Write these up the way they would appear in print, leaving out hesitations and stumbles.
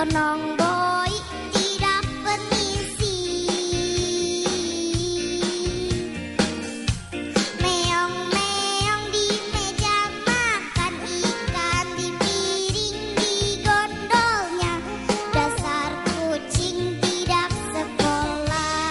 Sonong boy tidak permisi. Meong-meong di meja makan, ikan di piring di gondolnya. Dasar kucing tidak sekolah.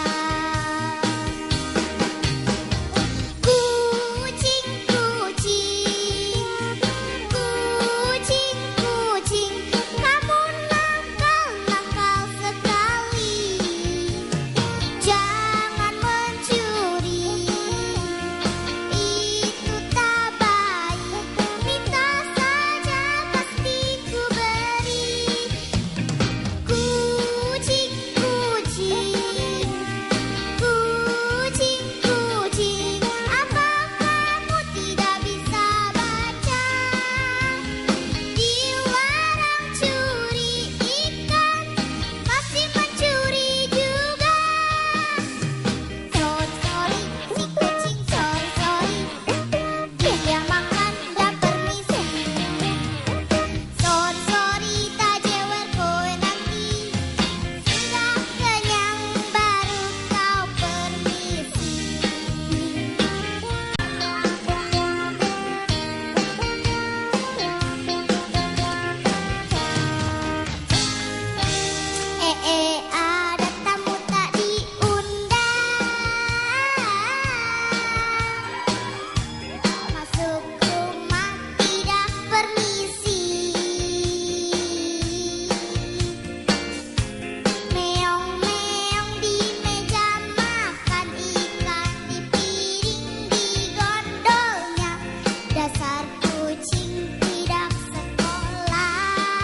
Kucing, kamu nakal sekali. Jangan mencuri, itu tak baik. Minta saja pasti ku beri. Kucing, apa kamu tidak bisa baca? Dilarang curi ikan, masih mencuri juga. Sorry, si kucing sorry. Dia makan dan permisi. Sorry, tak jewer kowe nanti. Sudah kenyang baru kau permisi. Ada tamu tak diundang. Masuk rumah tidak permisi. Meong-meong di meja makan, ikan di piring di gondolnya. Dasar kucing tidak sekolah.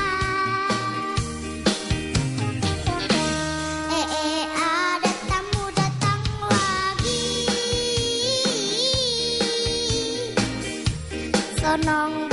Ada tamu datang lagi. Sonong